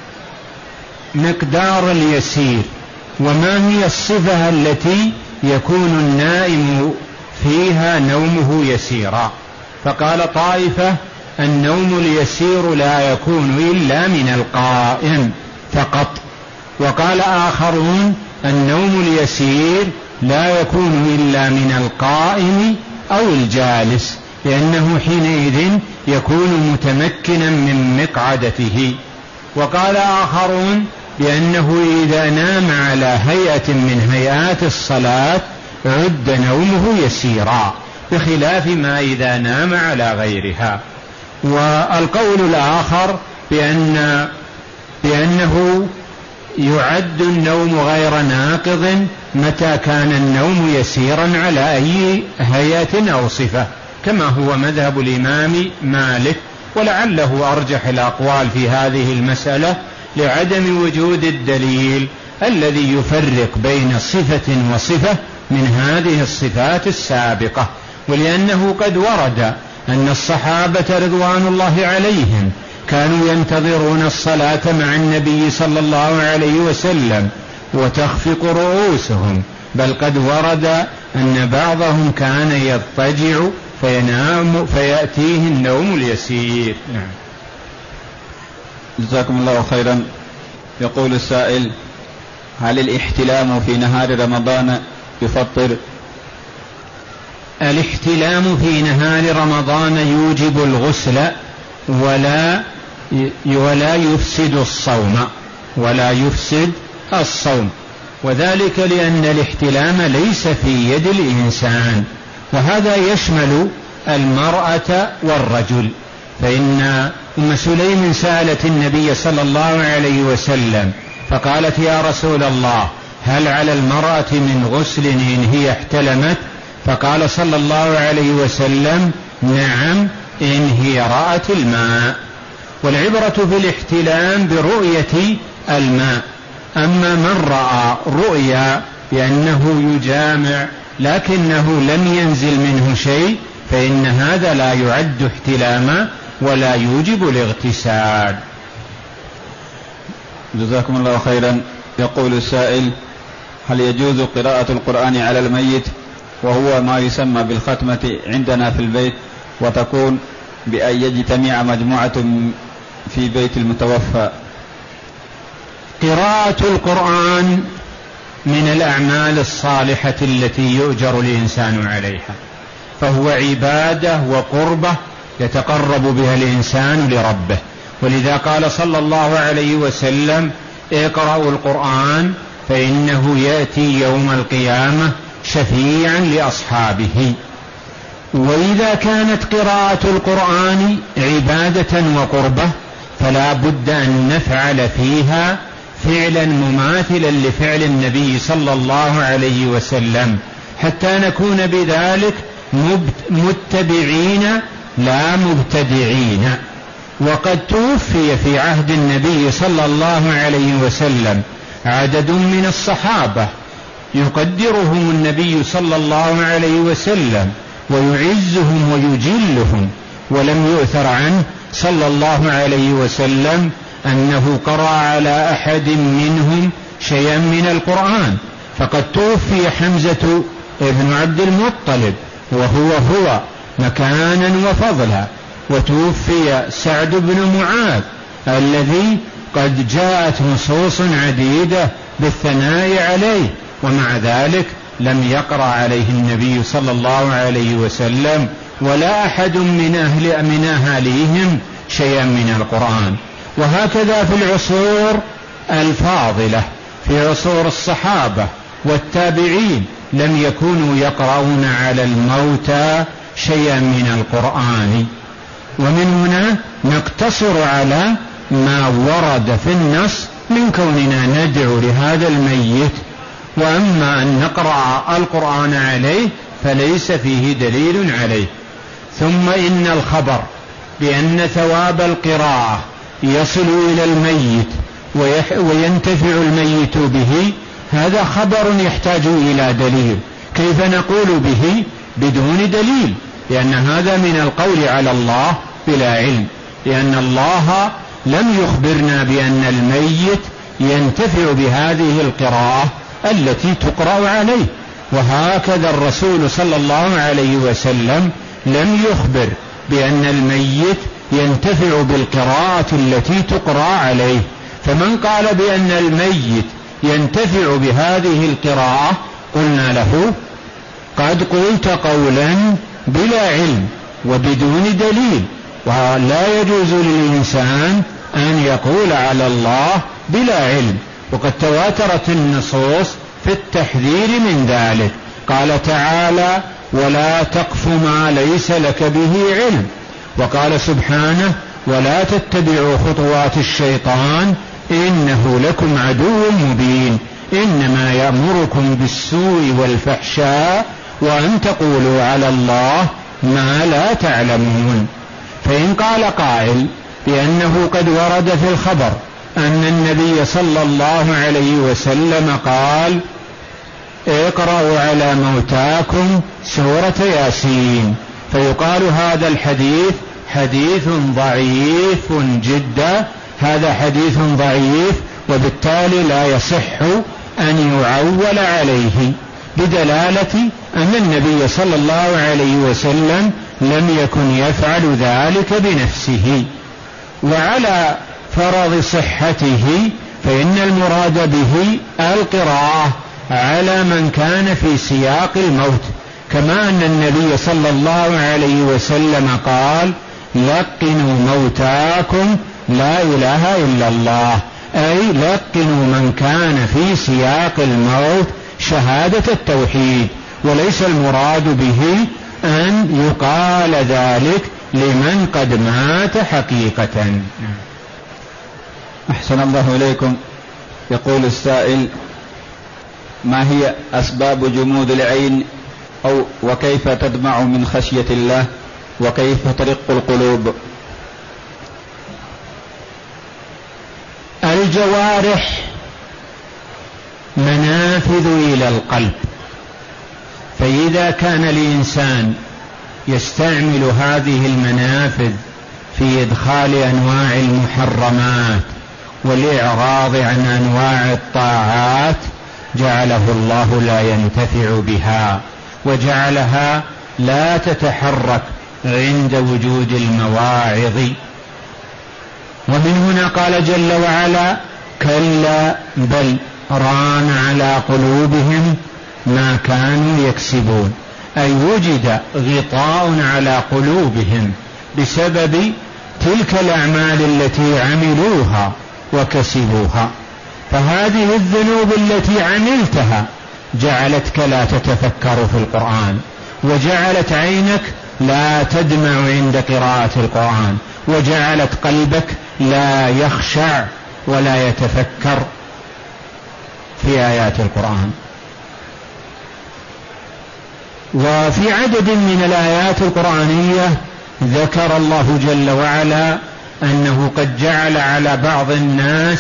مقدار اليسير، وما هي الصفة التي يكون النائم فيها نومه يسيرا، فقال طائفة: النوم اليسير لا يكون إلا من القائم فقط، وقال آخرون: النوم اليسير لا يكون إلا من القائم أو الجالس، لأنه حينئذ يكون متمكنا من مقعدته. وقال آخرون: بأنه إذا نام على هيئة من هيئات الصلاة عد نومه يسيرا، بخلاف ما إذا نام على غيرها. والقول الآخر بأن بأنه يعد النوم غير ناقض متى كان النوم يسيرا على أي هيئة أو صفة، كما هو مذهب الإمام مالك، ولعله أرجح الأقوال في هذه المسألة لعدم وجود الدليل الذي يفرق بين صفة وصفة من هذه الصفات السابقة، ولأنه قد ورد أن الصحابة رضوان الله عليهم كانوا ينتظرون الصلاة مع النبي صلى الله عليه وسلم وتخفق رؤوسهم، بل قد ورد أن بعضهم كان يضطجع فينام فيأتيه النوم اليسير. نعم. جزاكم الله خيرا. يقول السائل: هل الاحتلام في نهار رمضان يفطر؟ الاحتلام في نهار رمضان يوجب الغسل ولا ولا يفسد الصوم ولا يفسد الصوم، وذلك لأن الاحتلام ليس في يد الإنسان، وهذا يشمل المرأة والرجل. فإن أم سليم سألت النبي صلى الله عليه وسلم فقالت: يا رسول الله، هل على المرأة من غسل إن هي احتلمت؟ فقال صلى الله عليه وسلم: نعم، إن هي رأت الماء. والعبرة في الاحتلام برؤية الماء، أما من رأى رؤيا بأنه يجامع لكنه لم ينزل منه شيء فإن هذا لا يعد احتلاما ولا يوجب الاغتسال. جزاكم الله خيرا. يقول السائل: هل يجوز قراءة القرآن على الميت وهو ما يسمى بالختمة عندنا في البيت، وتكون بأن يجتمع مجموعة في بيت المتوفى؟ قراءة القرآن من الأعمال الصالحة التي يؤجر الإنسان عليها، فهو عبادة وقربة يتقرب بها الإنسان لربه، ولذا قال صلى الله عليه وسلم: اقرأوا القرآن فإنه يأتي يوم القيامة شفيعا لأصحابه. وإذا كانت قراءة القرآن عبادة وقربة فلا بد أن نفعل فيها فعلا مماثلا لفعل النبي صلى الله عليه وسلم حتى نكون بذلك متبعين لا مبتدعين. وقد توفي في عهد النبي صلى الله عليه وسلم عدد من الصحابة يقدرهم النبي صلى الله عليه وسلم ويعزهم ويجلهم، ولم يؤثر عنه صلى الله عليه وسلم أنه قرأ على أحد منهم شيئا من القرآن. فقد توفي حمزة ابن عبد المطلب وهو هو مكانا وفضلا، وتوفي سعد بن معاذ الذي قد جاءت نصوص عديدة بالثناء عليه، ومع ذلك لم يقرأ عليه النبي صلى الله عليه وسلم ولا أحد من أهل من أهاليهم شيئا من القرآن. وهكذا في العصور الفاضلة، في عصور الصحابة والتابعين لم يكونوا يقرؤون على الموتى شيئا من القرآن. ومن هنا نقتصر على ما ورد في النص من كوننا ندعو لهذا الميت، وأما أن نقرأ القرآن عليه فليس فيه دليل عليه. ثم إن الخبر بأن ثواب القراءة يصل إلى الميت وينتفع الميت به، هذا خبر يحتاج إلى دليل. كيف نقول به بدون دليل؟ لأن هذا من القول على الله بلا علم، لأن الله لم يخبرنا بأن الميت ينتفع بهذه القراءة التي تقرأ عليه، وهكذا الرسول صلى الله عليه وسلم لم يخبر بأن الميت ينتفع بالقراءة التي تقرأ عليه. فمن قال بأن الميت ينتفع بهذه القراءة قلنا له: قد قلت قولا بلا علم وبدون دليل، ولا يجوز للإنسان أن يقول على الله بلا علم، وقد تواترت النصوص في التحذير من ذلك. قال تعالى: ولا تقف ما ليس لك به علم. وقال سبحانه: ولا تتبعوا خطوات الشيطان إنه لكم عدو مبين إنما يأمركم بالسوء والفحشاء وأن تقولوا على الله ما لا تعلمون. فإن قال قائل بأنه قد ورد في الخبر أن النبي صلى الله عليه وسلم قال: اقرأوا على موتاكم سورة ياسين، فيقال هذا الحديث حديث ضعيف جدا، هذا حديث ضعيف، وبالتالي لا يصح أن يعول عليه، بدلالة أن النبي صلى الله عليه وسلم لم يكن يفعل ذلك بنفسه. وعلى فرض صحته فإن المراد به القراءة على من كان في سياق الموت، كما أن النبي صلى الله عليه وسلم قال: لقنوا موتاكم لا إله إلا الله، أي لقنوا من كان في سياق الموت شهادة التوحيد، وليس المراد به أن يقال ذلك لمن قد مات حقيقة. أحسن الله إليكم. يقول السائل: ما هي أسباب جمود العين، أو وكيف تدمع من خشية الله، وكيف ترق القلوب؟ الجوارح منافذ إلى القلب، فإذا كان الإنسان يستعمل هذه المنافذ في إدخال أنواع المحرمات والإعراض عن أنواع الطاعات جعله الله لا ينتفع بها، وجعلها لا تتحرك عند وجود المواعظ. ومن هنا قال جل وعلا: كلا بل ران على قلوبهم ما كانوا يكسبون، أي وجد غطاء على قلوبهم بسبب تلك الأعمال التي عملوها وكسبوها. فهذه الذنوب التي عملتها جعلتك لا تتفكر في القرآن، وجعلت عينك لا تدمع عند قراءة القرآن، وجعلت قلبك لا يخشع ولا يتفكر في آيات القرآن. وفي عدد من الآيات القرآنية ذكر الله جل وعلا أنه قد جعل على بعض الناس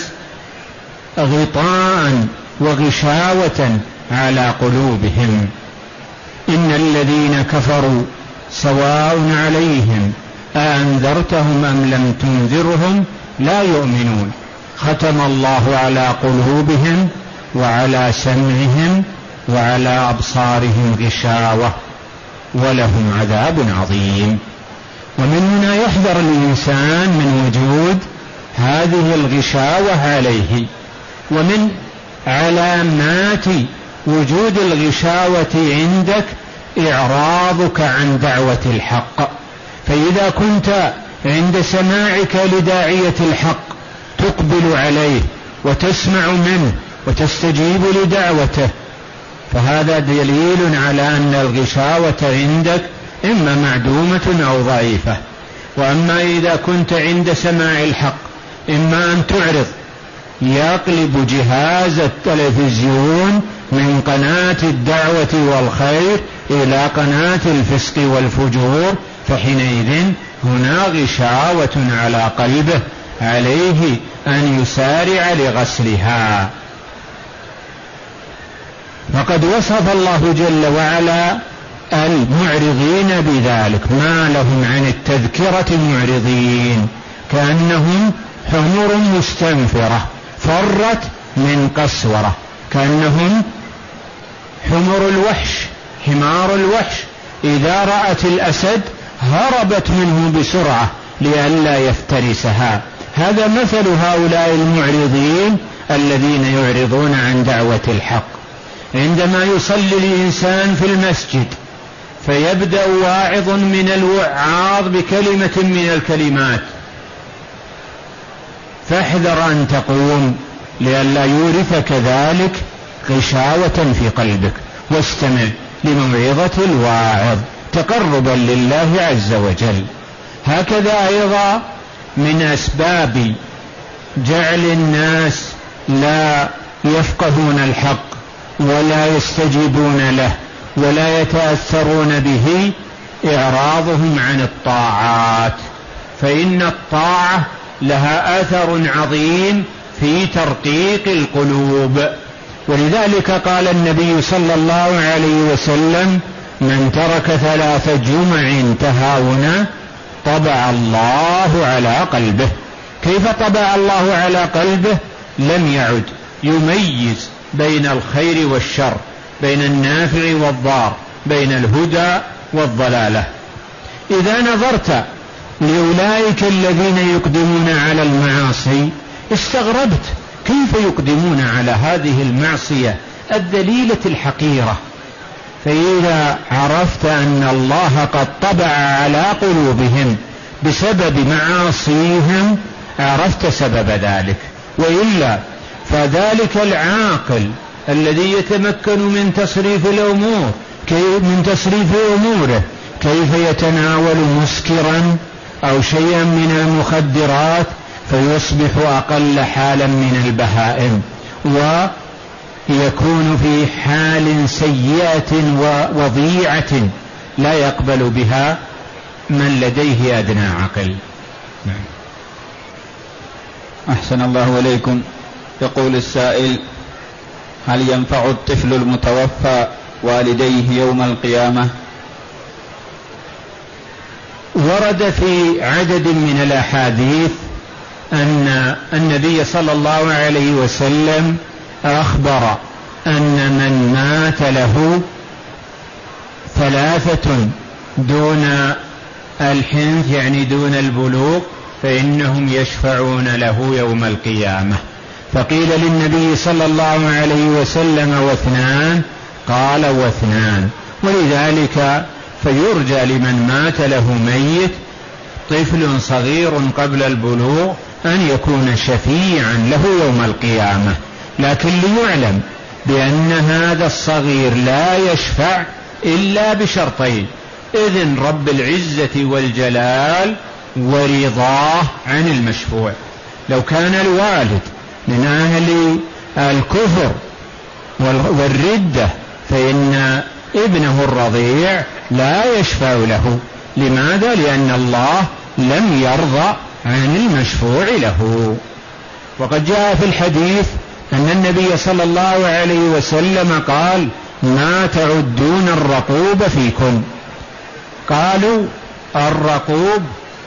غطاء وغشاوة على قلوبهم. إن الذين كفروا سواء عليهم أأنذرتهم أم لم تنذرهم لا يؤمنون، ختم الله على قلوبهم وعلى سمعهم وعلى أبصارهم غشاوة ولهم عذاب عظيم. ومن هنا يحذر الإنسان من وجود هذه الغشاوة عليه. ومن علامات وجود الغشاوة عندك إعراضك عن دعوة الحق، فإذا كنت عند سماعك لداعية الحق تقبل عليه وتسمع منه وتستجيب لدعوته، فهذا دليل على أن الغشاوة عندك إما معدومة أو ضعيفة. وأما إذا كنت عند سماع الحق إما أن تعرض، يقلب جهاز التلفزيون من قناة الدعوة والخير إلى قناة الفسق والفجور، فحينئذ هنا غشاوة على قلبه عليه أن يسارع لغسلها. فقد وصف الله جل وعلا المعرضين بذلك، ما لهم عن التذكرة معرضين، كأنهم حمر مستنفرة فرت من قسورة، كأنهم حمر الوحش حمار الوحش إذا رأت الأسد هربت منه بسرعة لئلا يفترسها. هذا مثل هؤلاء المعرضين الذين يعرضون عن دعوة الحق. عندما يصلي الإنسان في المسجد فيبدأ واعظ من الوعاظ بكلمة من الكلمات، فاحذر أن تقوم لئلا يورثك ذلك غشاوة في قلبك. واستمع لموعظة الواعظ تقربا لله عز وجل. هكذا أيضا من أسباب جعل الناس لا يفقهون الحق ولا يستجيبون له ولا يتأثرون به إعراضهم عن الطاعات، فإن الطاعة لها أثر عظيم في ترقيق القلوب. ولذلك قال النبي صلى الله عليه وسلم: من ترك ثلاث جمع تهاونا طبع الله على قلبه. كيف طبع الله على قلبه؟ لم يعد يميز بين الخير والشر، بين النافع والضار، بين الهدى والضلالة. إذا نظرت لأولئك الذين يقدمون على المعاصي استغربت كيف يقدمون على هذه المعصية الذليلة الحقيرة. فإذا عرفت أن الله قد طبع على قلوبهم بسبب معاصيهم عرفت سبب ذلك. وإلا فذلك العاقل الذي يتمكن من تصريف الأمور من تصريف أموره كيف يتناول مسكرا أو شيئا من المخدرات فيصبح أقل حالا من البهائم ويكون في حال سيئة ووضيعة لا يقبل بها من لديه أدنى عقل. أحسن الله إليكم. يقول السائل: هل ينفع الطفل المتوفى والديه يوم القيامة؟ ورد في عدد من الأحاديث أن النبي صلى الله عليه وسلم أخبر أن من مات له ثلاثة دون الحنث يعني دون البلوغ فإنهم يشفعون له يوم القيامة. فقيل للنبي صلى الله عليه وسلم: واثنان؟ قال: واثنان. ولذلك فيرجى لمن مات له ميت طفل صغير قبل البلوغ أن يكون شفيعا له يوم القيامة. لكن ليعلم بأن هذا الصغير لا يشفع إلا بشرطين: إذن رب العزة والجلال ورضاه عن المشفوع. لو كان الوالد من أهل الكفر والردة فإن ابنه الرضيع لا يشفع له. لماذا؟ لأن الله لم يرضى عن المشفوع له. وقد جاء في الحديث أن النبي صلى الله عليه وسلم قال: ما تعدون الرقوب فيكم؟ قالوا: الرقوب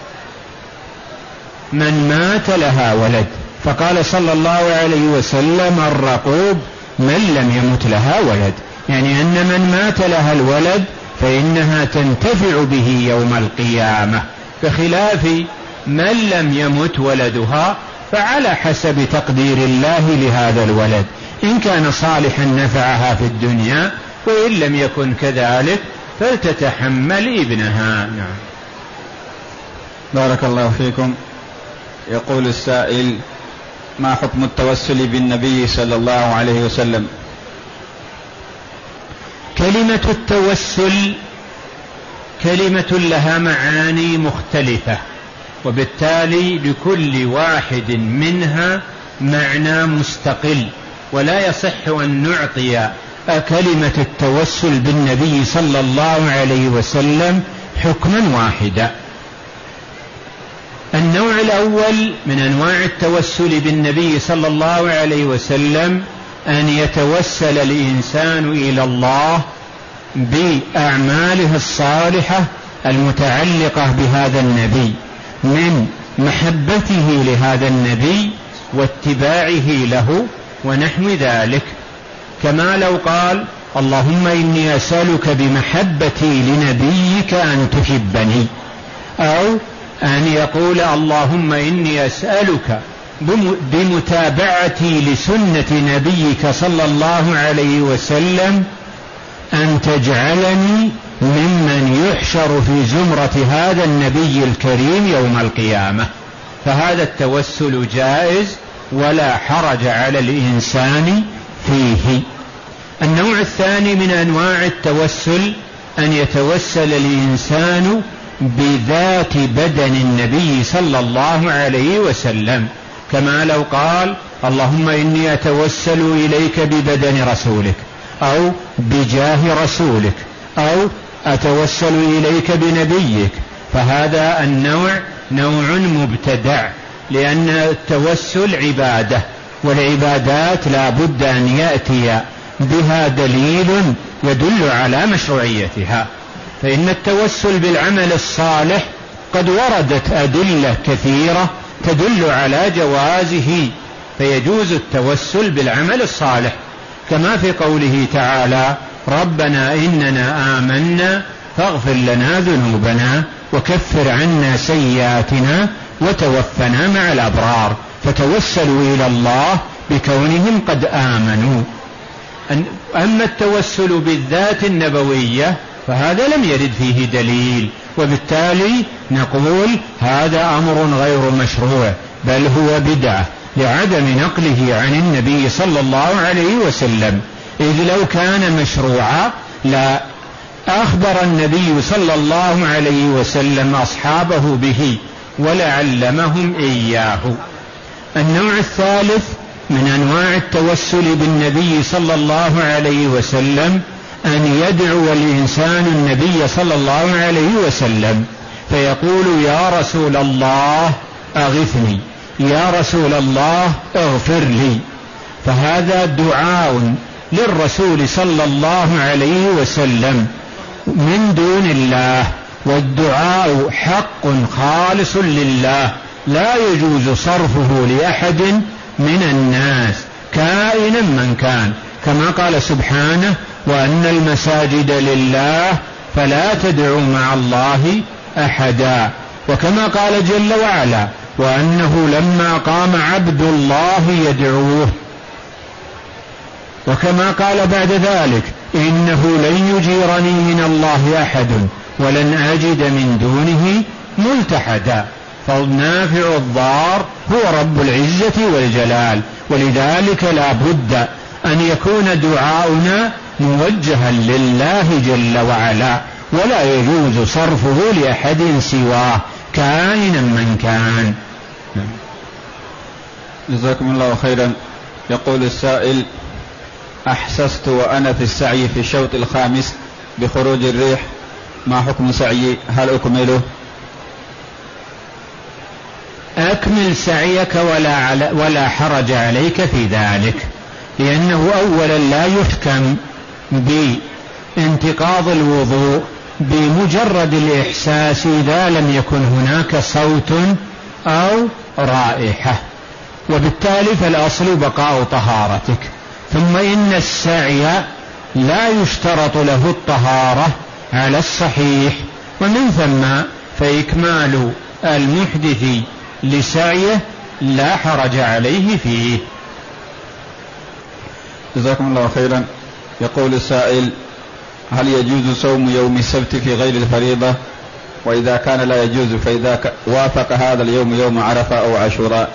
من مات لها ولد. فقال صلى الله عليه وسلم: الرقوب من لم يمت لها ولد، يعني أن من مات لها الولد فإنها تنتفع به يوم القيامة، بخلاف من لم يمت ولدها فعلى حسب تقدير الله لهذا الولد، إن كان صالحا نفعها في الدنيا، وإن لم يكن كذلك فلتتحمل ابنها. نعم. بارك الله فيكم. يقول السائل: ما حكم التوسل بالنبي صلى الله عليه وسلم؟ كلمة التوسل كلمة لها معاني مختلفة، وبالتالي لكل واحد منها معنى مستقل، ولا يصح أن نعطي كلمة التوسل بالنبي صلى الله عليه وسلم حكما واحدا. النوع الأول من أنواع التوسل بالنبي صلى الله عليه وسلم أن يتوسل الإنسان إلى الله بأعماله الصالحة المتعلقة بهذا النبي من محبته لهذا النبي واتباعه له ونحو ذلك، كما لو قال: اللهم إني أسألك بمحبتي لنبيك أن تحبني، أو أن يقول: اللهم إني أسألك بمتابعتي لسنة نبيك صلى الله عليه وسلم أن تجعلني ممن يحشر في زمرة هذا النبي الكريم يوم القيامة. فهذا التوسل جائز ولا حرج على الإنسان فيه. النوع الثاني من أنواع التوسل أن يتوسل الإنسان بذات بدن النبي صلى الله عليه وسلم، كما لو قال اللهم إني أتوسل إليك ببدن رسولك، أو بجاه رسولك، أو أتوسل إليك بنبيك، فهذا النوع نوع مبتدع، لأن التوسل عبادة، والعبادات لا بد أن يأتي بها دليل يدل على مشروعيتها. فإن التوسل بالعمل الصالح قد وردت أدلة كثيرة تدل على جوازه، فيجوز التوسل بالعمل الصالح، كما في قوله تعالى ربنا إننا آمنا فاغفر لنا ذنوبنا وكفر عنا سيئاتنا وتوفنا مع الأبرار، فتوسلوا إلى الله بكونهم قد آمنوا. أما التوسل بالذات النبوية فهذا لم يرد فيه دليل، وبالتالي نقول هذا أمر غير مشروع، بل هو بدعة لعدم نقله عن النبي صلى الله عليه وسلم، إذ لو كان مشروعا لا أخبر النبي صلى الله عليه وسلم أصحابه به ولعلمهم إياه. النوع الثالث من أنواع التوسل بالنبي صلى الله عليه وسلم أن يدعو الإنسان النبي صلى الله عليه وسلم فيقول يا رسول الله أغثني، يا رسول الله اغفر لي، فهذا دعاء للرسول صلى الله عليه وسلم من دون الله، والدعاء حق خالص لله لا يجوز صرفه لأحد من الناس كائنا من كان، كما قال سبحانه وأن المساجد لله فلا تدعوا مع الله أحدا، وكما قال جل وعلا وأنه لما قام عبد الله يدعوه، وكما قال بعد ذلك إنه لن يجيرني من الله أحد ولن أجد من دونه ملتحدا، فالنافع الضار هو رب العزة والجلال، ولذلك لا بد أن يكون دعاؤنا موجها لله جل وعلا، ولا يجوز صرفه لأحد سواه كائنا من كان. جزاكم الله خيرا. يقول السائل أحسست وأنا في السعي في الشوط الخامس بخروج الريح، ما حكم سعيي؟ هل أكمله؟ أكمل سعيك ولا, ولا حرج عليك في ذلك، لأنه أولا لا يحكم بانتقاض الوضوء بمجرد الإحساس إذا لم يكن هناك صوت أو رائحة، وبالتالي فالأصل بقاء طهارتك. ثم إن السعي لا يشترط له الطهارة على الصحيح، ومن ثم فإكمال المحدث لسعيه لا حرج عليه فيه. جزاكم الله خيرا. يقول السائل هل يجوز صوم يوم السبت في غير الفريضة؟ وإذا كان لا يجوز فإذا وافق هذا اليوم يوم عرفة أو عاشوراء؟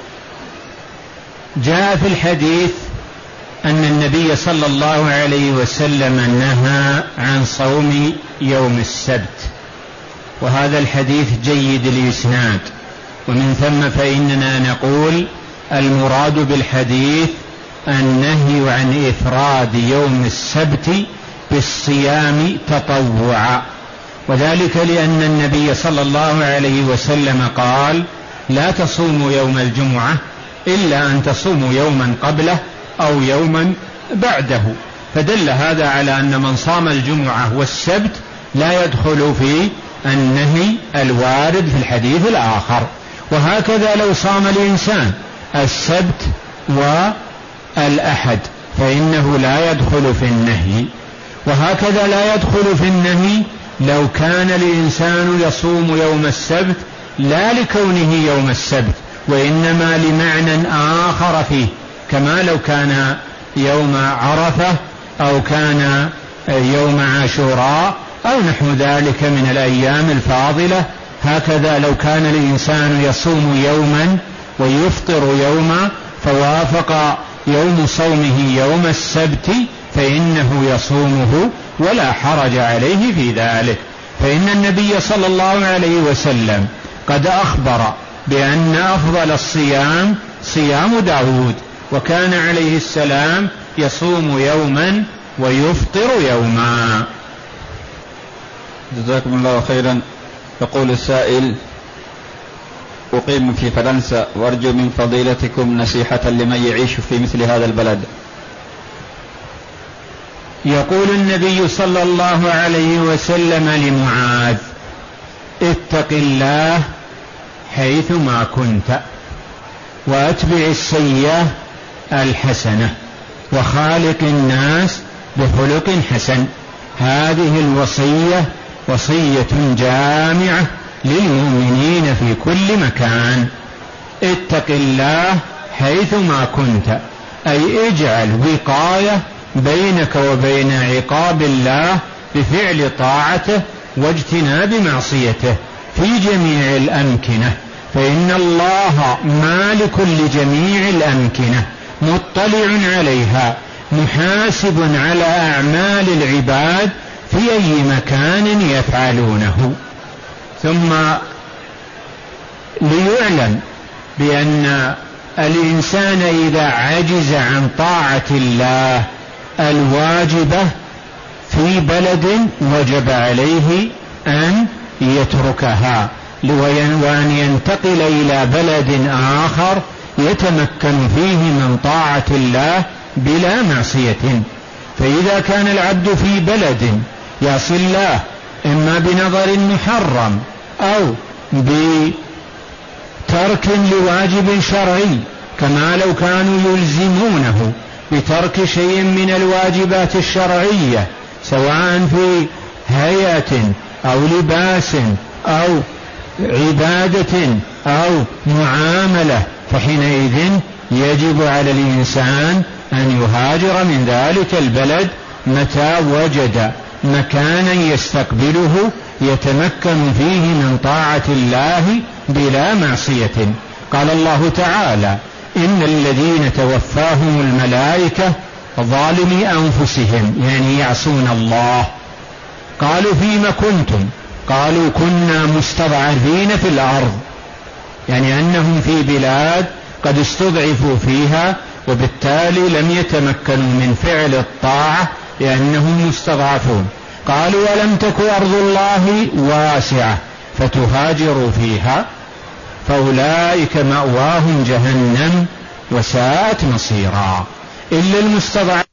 جاء في الحديث أن النبي صلى الله عليه وسلم نهى عن صوم يوم السبت، وهذا الحديث جيد الإسناد، ومن ثم فإننا نقول المراد بالحديث النهي عن إفراد يوم السبت بالصيام تطوعا، وذلك لأن النبي صلى الله عليه وسلم قال لا تصوموا يوم الجمعة إلا أن تصوموا يوما قبله أو يوما بعده، فدل هذا على أن من صام الجمعة والسبت لا يدخل في النهي الوارد في الحديث الآخر. وهكذا لو صام الإنسان السبت والأحد فإنه لا يدخل في النهي، وهكذا لا يدخل في النهي لو كان الإنسان يصوم يوم السبت لا لكونه يوم السبت وإنما لمعنى آخر فيه، كما لو كان يوم عرفة أو كان يوم عاشوراء أو نحو ذلك من الأيام الفاضلة. هكذا لو كان الإنسان يصوم يوما ويفطر يوما فوافق يوم صومه يوم السبت فإنه يصومه ولا حرج عليه في ذلك، فإن النبي صلى الله عليه وسلم قد أخبر بأن أفضل الصيام صيام داود، وكان عليه السلام يصوم يوما ويفطر يوما. جزاكم الله خيرا. يقول السائل: أقيم في فرنسا وأرجو من فضيلتكم نصيحة لمن يعيش في مثل هذا البلد. يقول النبي صلى الله عليه وسلم لمعاذ: اتق الله حيثما كنت وأتبع السيئة الحسنة وخالق الناس بخلق حسن. هذه الوصية وصية جامعة للمؤمنين في كل مكان. اتق الله حيثما كنت، أي اجعل وقاية بينك وبين عقاب الله بفعل طاعته واجتناب معصيته في جميع الأمكنة، فإن الله مالك لجميع الأمكنة مطلع عليها محاسب على أعمال العباد في أي مكان يفعلونه. ثم ليعلم بأن الإنسان إذا عجز عن طاعة الله الواجبة في بلد وجب عليه أن يتركها وأن ينتقل إلى بلد آخر يتمكن فيه من طاعة الله بلا معصية. فإذا كان العبد في بلد يعصي الله إما بنظر محرم أو بترك لواجب شرعي، كما لو كانوا يلزمونه بترك شيء من الواجبات الشرعية سواء في هيئة أو لباس أو عبادة أو معاملة، فحينئذ يجب على الإنسان أن يهاجر من ذلك البلد متى وجد مكانا يستقبله يتمكن فيه من طاعة الله بلا معصية. قال الله تعالى: إن الذين توفاهم الملائكة ظالمي أنفسهم، يعني يعصون الله. قالوا: فيما كنتم؟ قالوا: كنا مستضعفين في الأرض، يعني أنهم في بلاد قد استضعفوا فيها وبالتالي لم يتمكنوا من فعل الطاعة لأنهم مستضعفون. قالوا: ولم تكن أرض الله واسعة فتهاجروا فيها، فأولئك مأواهم جهنم وساءت مصيرا. إلا المستضعفين